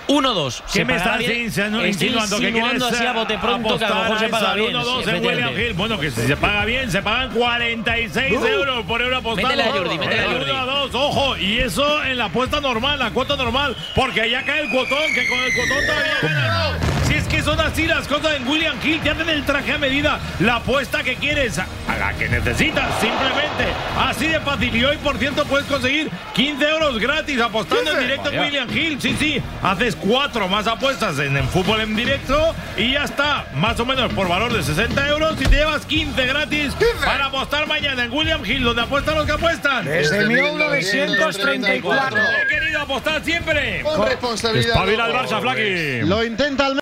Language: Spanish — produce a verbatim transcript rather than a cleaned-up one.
uno dos. ¿Qué me estás insinuando? Insinuando que quieres así a bote pronto que a lo mejor se paga bien. uno dos en William Hill. Bueno, que si se paga bien, se pagan cuarenta y seis uh, euros por euro apostado. Métele a Jordi, métele a Jordi. uno a dos, ojo, y eso en la apuesta normal, la cuota normal, porque allá cae el cuotón, que con el cuotón todavía gana, ¿no? Si es que son así las cosas en William Hill, te hacen el traje a medida, la apuesta que quieres, a la que necesitas, simplemente, así de fácil. Y hoy, por cierto, puedes conseguir quince euros gratis apostando en directo en William Hill. Sí, sí, haces cuatro más apuestas en, en fútbol en directo y ya está, más o menos por valor de sesenta euros y te llevas quince gratis para apostar mañana en William Hill, donde apuestan los que apuestan. Desde mil novecientos treinta y cuatro. He querido apostar siempre. Con responsabilidad. Espabila el Barça, Flaky. Lo intenta al